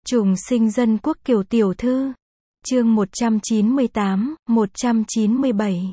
Trùng sinh dân quốc Kiều tiểu thư. Chương 198, 197.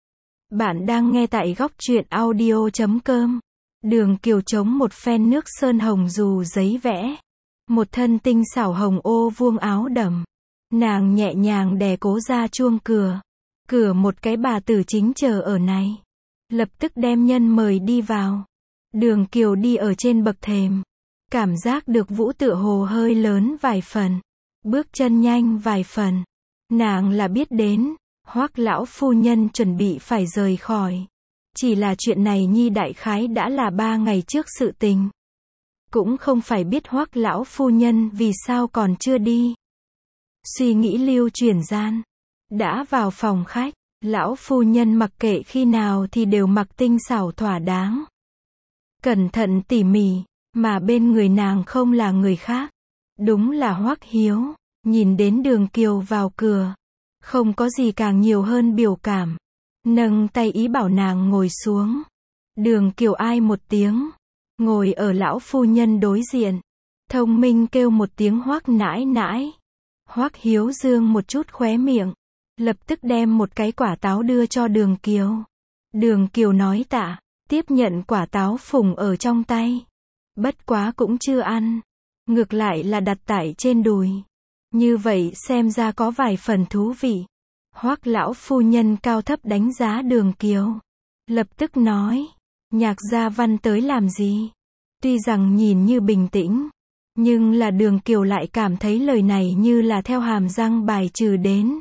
Bạn đang nghe tại góc truyện audio.com. Đường Kiều chống một phen nước sơn hồng dù giấy vẽ. Một thân tinh xảo hồng ô vuông áo đầm. Nàng nhẹ nhàng đè cố ra chuông cửa. Cửa một cái bà tử chính chờ ở này. Lập tức đem nhân mời đi vào. Đường Kiều đi ở trên bậc thềm. Cảm giác được vũ tựa hồ hơi lớn vài phần. Bước chân nhanh vài phần. Nàng là biết đến, Hoắc lão phu nhân chuẩn bị phải rời khỏi. Chỉ là chuyện này nhi đại khái đã là 3 ngày trước sự tình. Cũng không phải biết Hoắc lão phu nhân vì sao còn chưa đi. Suy nghĩ lưu chuyển gian. Đã vào phòng khách, lão phu nhân mặc kệ khi nào thì đều mặc tinh xảo thỏa đáng. Cẩn thận tỉ mỉ, mà bên người nàng không là người khác. Đúng là Hoắc Hiếu. Nhìn đến Đường Kiều vào cửa. Không có gì càng nhiều hơn biểu cảm. Nâng tay ý bảo nàng ngồi xuống. Đường Kiều ai một tiếng. Ngồi ở lão phu nhân đối diện. Thông minh kêu một tiếng Hoắc nãi nãi. Hoắc Hiếu dương một chút khóe miệng. Lập tức đem một cái quả táo đưa cho Đường Kiều. Đường Kiều nói tạ. Tiếp nhận quả táo phùng ở trong tay. Bất quá cũng chưa ăn. Ngược lại là đặt tại trên đùi. Như vậy xem ra có vài phần thú vị. Hoắc lão phu nhân cao thấp đánh giá Đường Kiều. Lập tức nói. Nhạc Gia Văn tới làm gì? Tuy rằng nhìn như bình tĩnh. Nhưng là Đường Kiều lại cảm thấy lời này như là theo hàm răng bài trừ đến.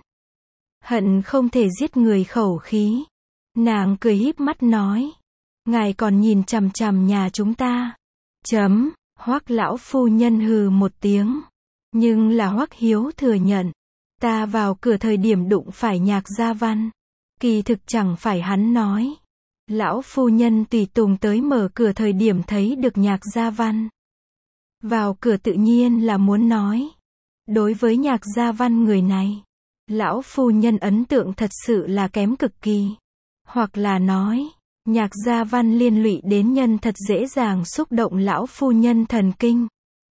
Hận không thể giết người khẩu khí. Nàng cười híp mắt nói. Ngài còn nhìn chằm chằm nhà chúng ta. Hoắc lão phu nhân hừ một tiếng. Nhưng là Hoắc Hiếu thừa nhận. Ta vào cửa thời điểm đụng phải Nhạc Gia Văn. Kỳ thực chẳng phải hắn nói. Lão phu nhân tùy tùng tới mở cửa thời điểm thấy được Nhạc Gia Văn. Vào cửa tự nhiên là muốn nói. Đối với Nhạc Gia Văn người này. Lão phu nhân ấn tượng thật sự là kém cực kỳ. Hoặc là nói. Nhạc Gia Văn liên lụy đến nhân thật dễ dàng xúc động lão phu nhân thần kinh.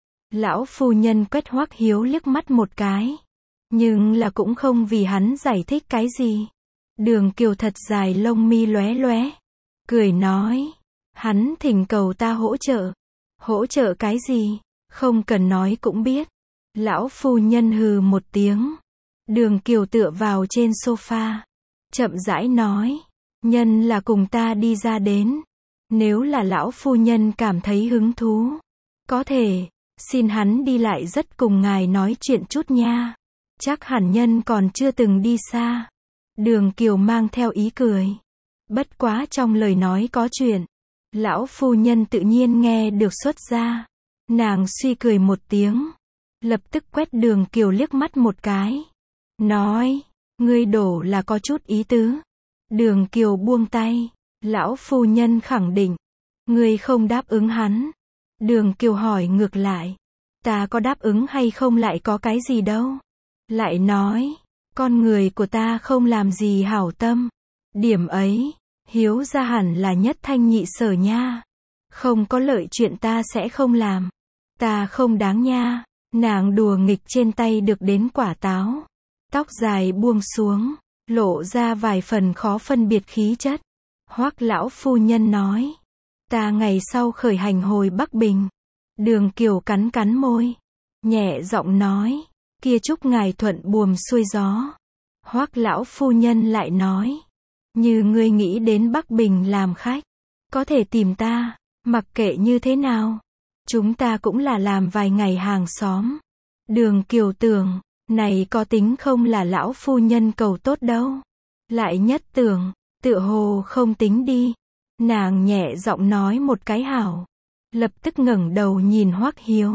Lão phu nhân quét Hoắc Hiếu liếc mắt một cái. Nhưng là cũng không vì hắn giải thích cái gì. Đường Kiều thật dài lông mi lóe lóe. Cười nói. Hắn thỉnh cầu ta hỗ trợ. Hỗ trợ cái gì? Không cần nói cũng biết. Lão phu nhân hừ một tiếng. Đường Kiều tựa vào trên sofa. Chậm rãi nói. Nhân là cùng ta đi ra đến. Nếu là lão phu nhân cảm thấy hứng thú. Có thể. Xin hắn đi lại rất cùng ngài nói chuyện chút nha. Chắc hẳn nhân còn chưa từng đi xa. Đường Kiều mang theo ý cười. Bất quá trong lời nói có chuyện. Lão phu nhân tự nhiên nghe được xuất ra. Nàng suy cười một tiếng. Lập tức quét Đường Kiều liếc mắt một cái. Nói. Ngươi đổ là có chút ý tứ. Đường Kiều buông tay. Lão phu nhân khẳng định. Ngươi không đáp ứng hắn. Đường Kiều hỏi ngược lại. Ta có đáp ứng hay không lại có cái gì đâu. Lại nói. Con người của ta không làm gì hảo tâm. Điểm ấy. Hiếu ra hẳn là nhất thanh nhị sở nha. Không có lợi chuyện ta sẽ không làm. Ta không đáng nha. Nàng đùa nghịch trên tay được đến quả táo. Tóc dài buông xuống. Lộ ra vài phần khó phân biệt khí chất. Hoắc lão phu nhân nói. Ta ngày sau khởi hành hồi Bắc Bình. Đường Kiều cắn cắn môi. Nhẹ giọng nói. Kia chúc ngài thuận buồm xuôi gió. Hoắc lão phu nhân lại nói. Như ngươi nghĩ đến Bắc Bình làm khách. Có thể tìm ta. Mặc kệ như thế nào. Chúng ta cũng là làm vài ngày hàng xóm. Đường Kiều tưởng. Này có tính không là lão phu nhân cầu tốt đâu. Lại nhất tưởng. Tựa hồ không tính đi. Nàng nhẹ giọng nói một cái hảo. Lập tức ngẩng đầu nhìn Hoắc Hiếu.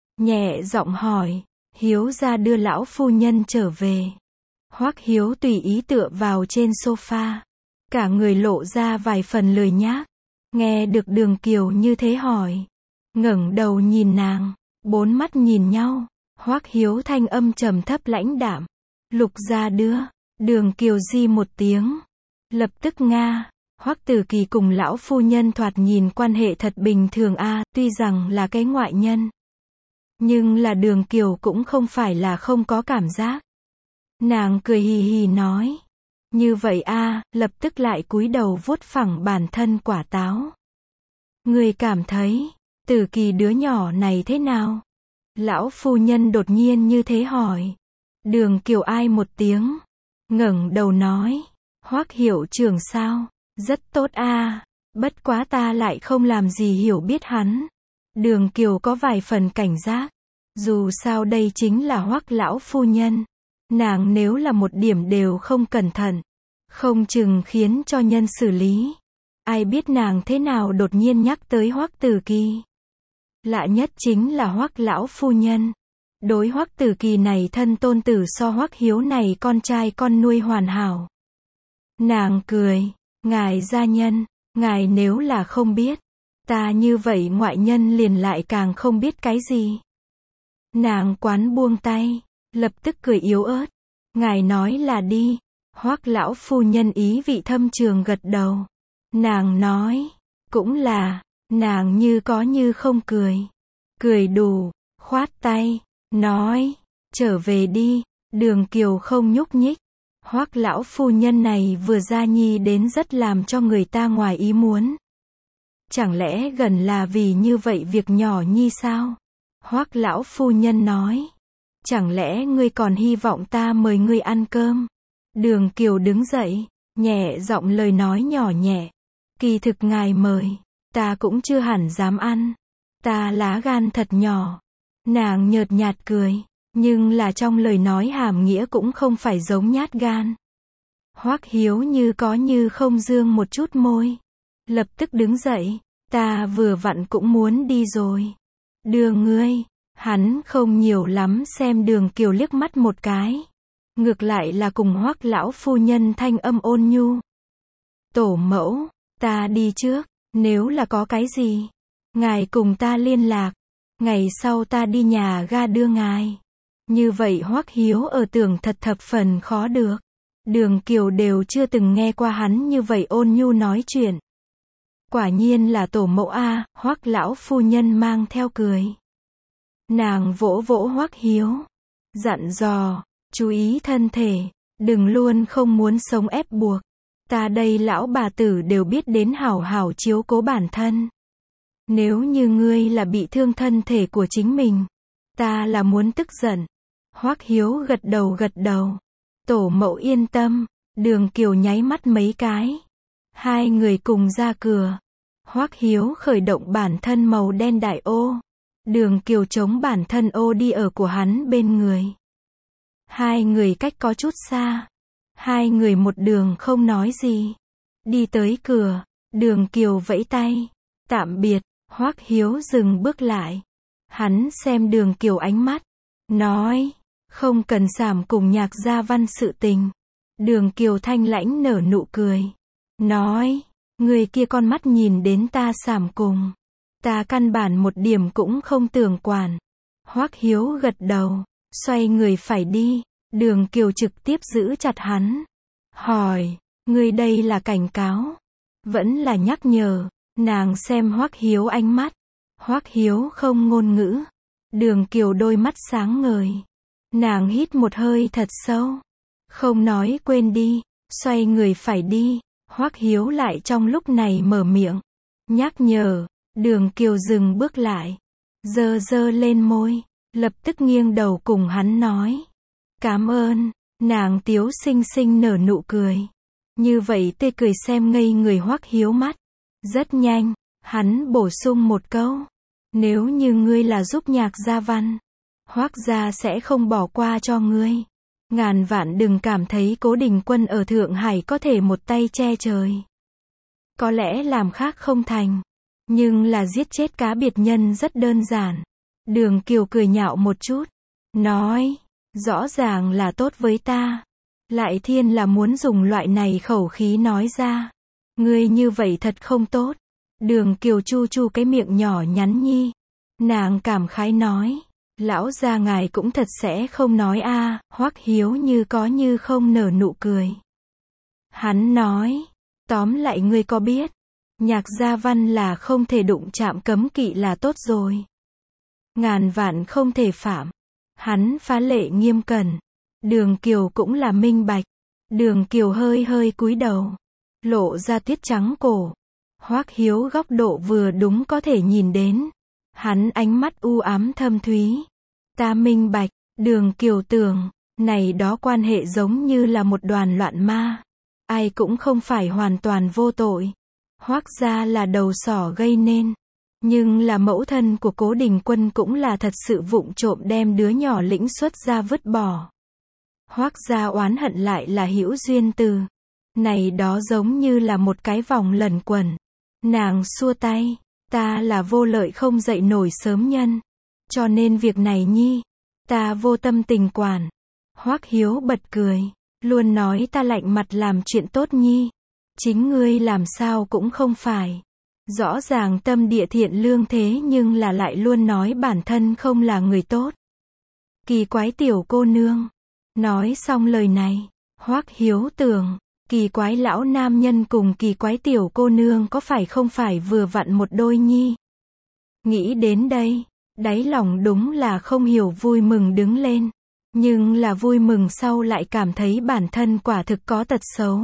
Nhẹ giọng hỏi. Hiếu ra đưa lão phu nhân trở về. Hoắc Hiếu tùy ý tựa vào trên sofa. Cả người lộ ra vài phần lười nhác. Nghe được Đường Kiều như thế hỏi. Ngẩng đầu nhìn nàng. Bốn mắt nhìn nhau. Hoắc Hiếu thanh âm trầm thấp lãnh đạm. Lục gia đưa. Đường Kiều di một tiếng. Lập tức nga. Hoắc Tử Kỳ cùng lão phu nhân thoạt nhìn quan hệ thật bình thường a, tuy rằng là cái ngoại nhân. Nhưng là Đường Kiều cũng không phải là không có cảm giác. Nàng cười hì hì nói. Như vậy a, lập tức lại cúi đầu vuốt phẳng bản thân quả táo. Người cảm thấy, Tử Kỳ đứa nhỏ này thế nào? Lão phu nhân đột nhiên như thế hỏi. Đường Kiều ai một tiếng, ngẩng đầu nói. Hoắc hiệu trưởng sao? Rất tốt a, bất quá ta lại không làm gì hiểu biết hắn. Đường Kiều có vài phần cảnh giác. Dù sao đây chính là Hoắc lão phu nhân. Nàng nếu là một điểm đều không cẩn thận, không chừng khiến cho nhân xử lý. Ai biết nàng thế nào đột nhiên nhắc tới Hoắc Tử Kỳ. Lạ nhất chính là Hoắc lão phu nhân. Đối Hoắc Tử Kỳ này thân tôn tử so Hoắc Hiếu này con trai con nuôi hoàn hảo. Nàng cười, ngài gia nhân, ngài nếu là không biết, ta như vậy ngoại nhân liền lại càng không biết cái gì. Nàng quán buông tay, lập tức cười yếu ớt. Ngài nói là đi. Hoắc lão phu nhân ý vị thâm trường gật đầu. Nàng nói, cũng là, nàng như có như không cười. Cười đủ, khoát tay, nói, trở về đi. Đường Kiều không nhúc nhích. Hoắc lão phu nhân này vừa ra nhi đến rất làm cho người ta ngoài ý muốn. Chẳng lẽ gần là vì như vậy việc nhỏ nhi sao? Hoắc lão phu nhân nói. Chẳng lẽ ngươi còn hy vọng ta mời ngươi ăn cơm? Đường Kiều đứng dậy, nhẹ giọng lời nói nhỏ nhẹ. Kỳ thực ngài mời, ta cũng chưa hẳn dám ăn. Ta lá gan thật nhỏ. Nàng nhợt nhạt cười, nhưng là trong lời nói hàm nghĩa cũng không phải giống nhát gan. Hoắc Hiếu như có như không dương một chút môi. Lập tức đứng dậy, ta vừa vặn cũng muốn đi rồi. Đưa ngươi. Hắn không nhiều lắm xem Đường Kiều liếc mắt một cái. Ngược lại là cùng Hoắc lão phu nhân thanh âm ôn nhu. Tổ mẫu, ta đi trước, nếu là có cái gì, ngài cùng ta liên lạc. Ngày sau ta đi nhà ga đưa ngài. Như vậy Hoắc Hiếu ở tưởng thật thập phần khó được. Đường Kiều đều chưa từng nghe qua hắn như vậy ôn nhu nói chuyện. Quả nhiên là tổ mẫu a, Hoắc lão phu nhân mang theo cười. Nàng vỗ vỗ Hoắc Hiếu, dặn dò, chú ý thân thể, đừng luôn không muốn sống ép buộc. Ta đây lão bà tử đều biết đến hảo hảo chiếu cố bản thân. Nếu như ngươi là bị thương thân thể của chính mình, ta là muốn tức giận. Hoắc Hiếu gật đầu. Tổ mẫu yên tâm. Đường Kiều nháy mắt mấy cái. Hai người cùng ra cửa. Hoắc Hiếu khởi động bản thân màu đen đại ô. Đường Kiều chống bản thân ô đi ở của hắn bên người. Hai người cách có chút xa. Hai người một đường không nói gì. Đi tới cửa, Đường Kiều vẫy tay. Tạm biệt. Hoắc Hiếu dừng bước lại. Hắn xem Đường Kiều ánh mắt. Nói, không cần xảm cùng Nhạc Gia Văn sự tình. Đường Kiều thanh lãnh nở nụ cười. Nói, người kia con mắt nhìn đến ta xảm cùng. Ta căn bản một điểm cũng không tưởng quản. Hoắc Hiếu gật đầu, xoay người phải đi. Đường Kiều trực tiếp giữ chặt hắn. Hỏi, ngươi đây là cảnh cáo, vẫn là nhắc nhở? Nàng xem Hoắc Hiếu ánh mắt. Hoắc Hiếu không ngôn ngữ. Đường Kiều đôi mắt sáng ngời. Nàng hít một hơi thật sâu. Không nói quên đi. Xoay người phải đi. Hoắc Hiếu lại trong lúc này mở miệng. Nhắc nhở. Đường Kiều dừng bước lại. Giơ lên môi. Lập tức nghiêng đầu cùng hắn nói. Cảm ơn. Nàng tiếu xinh xinh nở nụ cười. Như vậy tê cười xem ngây người Hoắc Hiếu mắt. Rất nhanh. Hắn bổ sung một câu. Nếu như ngươi là giúp Nhạc Gia Văn, Hoắc gia sẽ không bỏ qua cho ngươi. Ngàn vạn đừng cảm thấy Cố Đình Quân ở Thượng Hải có thể một tay che trời. Có lẽ làm khác không thành, nhưng là giết chết cá biệt nhân rất đơn giản. Đường Kiều cười nhạo một chút, nói, rõ ràng là tốt với ta. Lại thiên là muốn dùng loại này khẩu khí nói ra. Ngươi như vậy thật không tốt. Đường Kiều chu chu cái miệng nhỏ nhắn nhi. Nàng cảm khái nói. Lão gia ngài cũng thật sẽ không nói a. Hoắc Hiếu như có như không nở nụ cười. Hắn nói. Tóm lại ngươi có biết. Nhạc Gia Văn là không thể đụng chạm cấm kỵ là tốt rồi. ngàn vạn không thể phạm. Hắn phá lệ nghiêm cẩn. Đường Kiều cũng là minh bạch. Đường Kiều hơi hơi cúi đầu, lộ ra tuyết trắng cổ. Hoắc Hiếu góc độ vừa đúng có thể nhìn đến. Hắn ánh mắt u ám thâm thúy. Ta minh bạch, Đường Kiều tưởng, này đó quan hệ giống như là một đoàn loạn ma. Ai cũng không phải hoàn toàn vô tội. Hoắc gia là đầu sỏ gây nên. Nhưng là mẫu thân của Cố Đình Quân cũng là thật sự vụng trộm đem đứa nhỏ lĩnh xuất ra vứt bỏ. Hoắc gia oán hận lại là hữu duyên từ. Này đó giống như là một cái vòng luẩn quẩn. Nàng xua tay, ta là vô lợi không dậy nổi sớm nhân. Cho nên việc này nhi, ta vô tâm tình quản. Hoắc Hiếu bật cười, luôn nói ta lạnh mặt làm chuyện tốt nhi. Chính ngươi làm sao cũng không phải. Rõ ràng tâm địa thiện lương thế nhưng là lại luôn nói bản thân không là người tốt. Kỳ quái tiểu cô nương. Nói xong lời này, Hoắc Hiếu tưởng, kỳ quái lão nam nhân cùng kỳ quái tiểu cô nương có phải không phải vừa vặn một đôi nhi. Nghĩ đến đây, đáy lòng đúng là không hiểu vui mừng đứng lên. Nhưng là vui mừng sau lại cảm thấy bản thân quả thực có tật xấu.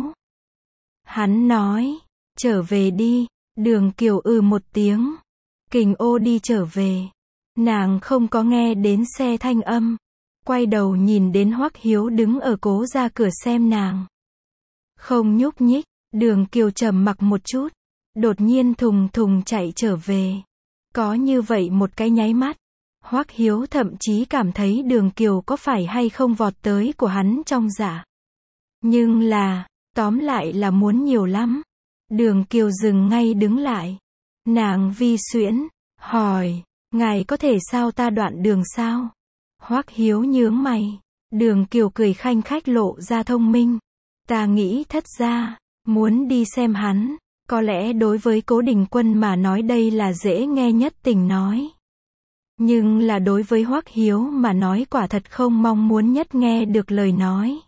Hắn nói, trở về đi. Đường Kiều một tiếng. Kình ô đi trở về. Nàng không có nghe đến xe thanh âm. Quay đầu nhìn đến Hoắc Hiếu đứng ở Cố ra cửa xem nàng. Không nhúc nhích. Đường Kiều trầm mặc một chút. Đột nhiên thùng thùng chạy trở về. Có như vậy một cái nháy mắt. Hoắc Hiếu thậm chí cảm thấy Đường Kiều có phải hay không vọt tới của hắn trong dạ. Nhưng là, tóm lại là muốn nhiều lắm. Đường Kiều dừng ngay đứng lại. Nàng vi xuyễn, hỏi, ngài có thể sao ta đoạn đường sao? Hoắc Hiếu nhướng mày. Đường Kiều cười khanh khách lộ ra thông minh. Ta nghĩ thất ra, muốn đi xem hắn. Có lẽ đối với Cố Đình Quân mà nói đây là dễ nghe nhất tình nói. Nhưng là đối với Hoắc Hiếu mà nói quả thật không mong muốn nhất nghe được lời nói.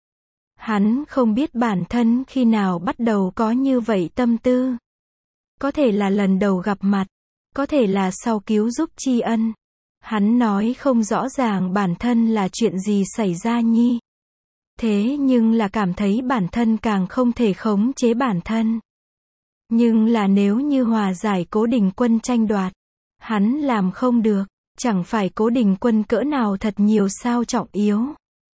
Hắn không biết bản thân khi nào bắt đầu có như vậy tâm tư. Có thể là lần đầu gặp mặt, có thể là sau cứu giúp tri ân. Hắn nói không rõ ràng bản thân là chuyện gì xảy ra nhi. Thế nhưng là cảm thấy bản thân càng không thể khống chế bản thân. Nhưng là nếu như hòa giải Cố Đình Quân tranh đoạt, hắn làm không được, chẳng phải Cố Đình Quân cỡ nào thật nhiều sao trọng yếu.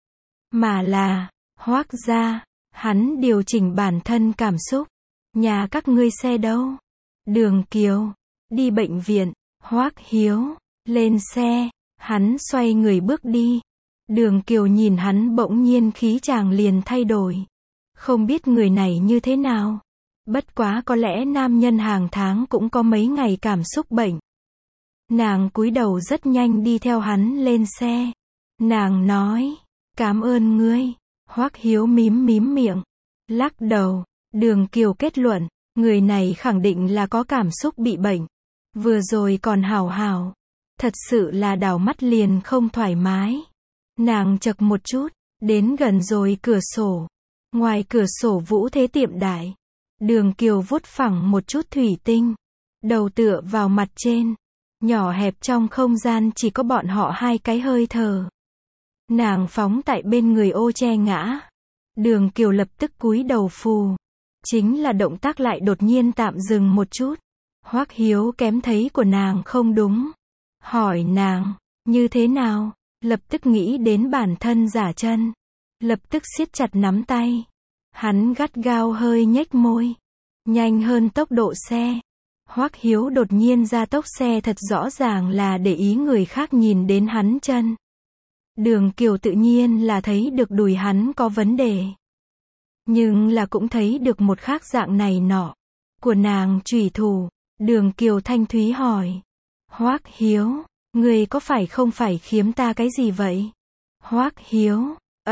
Mà là, Hoắc gia, hắn điều chỉnh bản thân cảm xúc. Nhà các ngươi xe đâu? Đường Kiều, đi bệnh viện. Hoắc Hiếu, lên xe. Hắn xoay người bước đi. Đường Kiều nhìn hắn bỗng nhiên khí chàng liền thay đổi. Không biết người này như thế nào. Bất quá có lẽ nam nhân hàng tháng cũng có mấy ngày cảm xúc bệnh. Nàng cúi đầu rất nhanh đi theo hắn lên xe. Nàng nói, cảm ơn ngươi. Hoắc Hiếu mím miệng, lắc đầu. Đường Kiều kết luận, người này khẳng định là có cảm xúc bị bệnh. Vừa rồi còn hào hào, thật sự là đảo mắt liền không thoải mái. Nàng chậc một chút, đến gần rồi cửa sổ. Ngoài cửa sổ vũ thế tiệm đại. Đường Kiều vuốt phẳng một chút thủy tinh, đầu tựa vào mặt trên. Nhỏ hẹp trong không gian chỉ có bọn họ hai cái hơi thở. Nàng phóng tại bên người ô che ngã. Đường Kiều lập tức cúi đầu phù. Chính là động tác lại đột nhiên tạm dừng một chút. Hoắc Hiếu kém thấy của nàng không đúng. Hỏi nàng, như thế nào? Lập tức nghĩ đến bản thân giả chân. Lập tức siết chặt nắm tay. Hắn gắt gao hơi nhếch môi. Nhanh hơn tốc độ xe. Hoắc Hiếu đột nhiên ra tốc xe thật rõ ràng là để ý người khác nhìn đến hắn chân. Đường Kiều tự nhiên là thấy được đùi hắn có vấn đề. Nhưng là cũng thấy được một khác dạng này nọ. Của nàng trùy thủ. Đường Kiều thanh thúy hỏi. Hoắc Hiếu, người có phải không phải khiếm ta cái gì vậy? Hoắc Hiếu,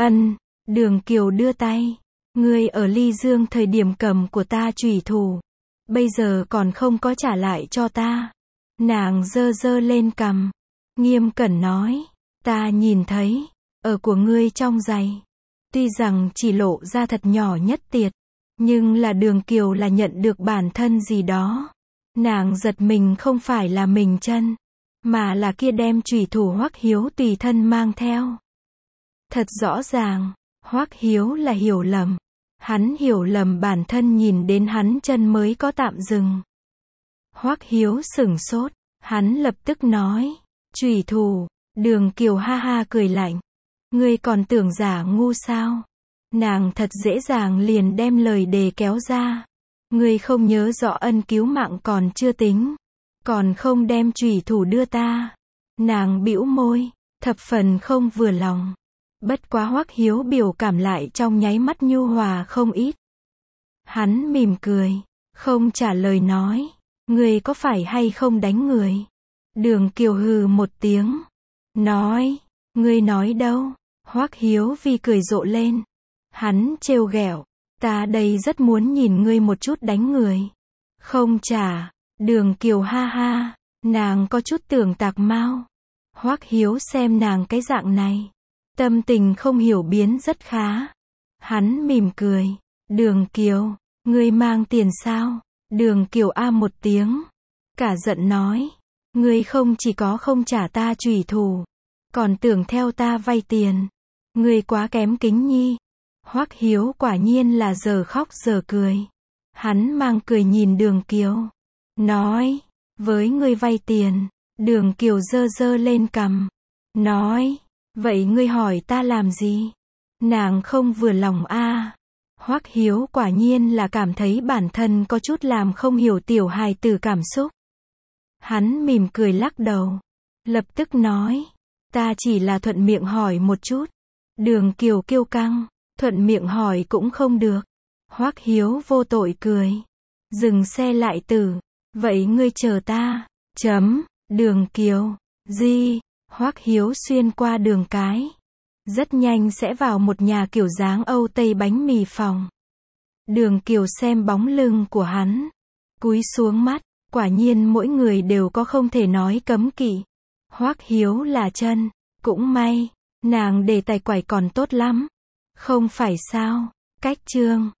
Đường Kiều đưa tay. Ngươi ở Ly Dương thời điểm cầm của ta trùy thủ. Bây giờ còn không có trả lại cho ta. Nàng giơ giơ lên cằm. Nghiêm cẩn nói. Ta nhìn thấy. Ở của ngươi trong giày. Tuy rằng chỉ lộ ra thật nhỏ nhất tiệt. Nhưng là Đường Kiều là nhận được bản thân gì đó. Nàng giật mình không phải là mình chân. mà là kia đem chủy thủ Hoắc Hiếu tùy thân mang theo. Thật rõ ràng, Hoắc Hiếu là hiểu lầm. Hắn hiểu lầm bản thân nhìn đến hắn chân mới có tạm dừng. Hoắc Hiếu sửng sốt, hắn lập tức nói, chủy thủ. Đường Kiều ha ha cười lạnh. Ngươi còn tưởng giả ngu sao? Nàng thật dễ dàng liền đem lời đề kéo ra. Ngươi không nhớ rõ ân cứu mạng còn chưa tính, còn không đem chủy thủ đưa ta. Nàng bĩu môi, thập phần không vừa lòng. Bất quá Hoắc Hiếu biểu cảm lại trong nháy mắt nhu hòa không ít. Hắn mỉm cười, không trả lời nói, ngươi có phải hay không đánh người? Đường Kiều hừ một tiếng, nói, ngươi nói đâu? Hoắc Hiếu vì cười rộ lên. Hắn trêu ghẹo, ta đây rất muốn nhìn ngươi một chút đánh người. Không trả. Đường Kiều ha ha, nàng có chút tưởng tạc mau. Hoắc Hiếu xem nàng cái dạng này, tâm tình không hiểu biến rất khá. Hắn mỉm cười, Đường Kiều, ngươi mang tiền sao? Đường Kiều a một tiếng, cả giận nói, ngươi không chỉ có không trả ta chủy thủ, còn tưởng theo ta vay tiền. Ngươi quá kém kính nhi. Hoắc Hiếu quả nhiên là giờ khóc giờ cười. Hắn mang cười nhìn Đường Kiều, nói, với ngươi vay tiền. Đường Kiều giơ giơ lên cằm, nói, vậy ngươi hỏi ta làm gì? Nàng không vừa lòng a. Hoắc Hiếu quả nhiên là cảm thấy bản thân có chút làm không hiểu tiểu hài tử cảm xúc. Hắn mỉm cười lắc đầu, lập tức nói, ta chỉ là thuận miệng hỏi một chút. Đường Kiều kiêu căng, thuận miệng hỏi cũng không được. Hoắc Hiếu vô tội cười, dừng xe lại tử, vậy ngươi chờ ta. Đường Kiều, gì? Hoắc Hiếu xuyên qua đường cái, rất nhanh sẽ vào một nhà kiểu dáng Âu Tây bánh mì phòng. Đường Kiều xem bóng lưng của hắn, cúi xuống mắt, quả nhiên mỗi người đều có không thể nói cấm kỵ. Hoắc Hiếu là chân, cũng may, nàng để tài quải còn tốt lắm. Không phải sao? Cách chương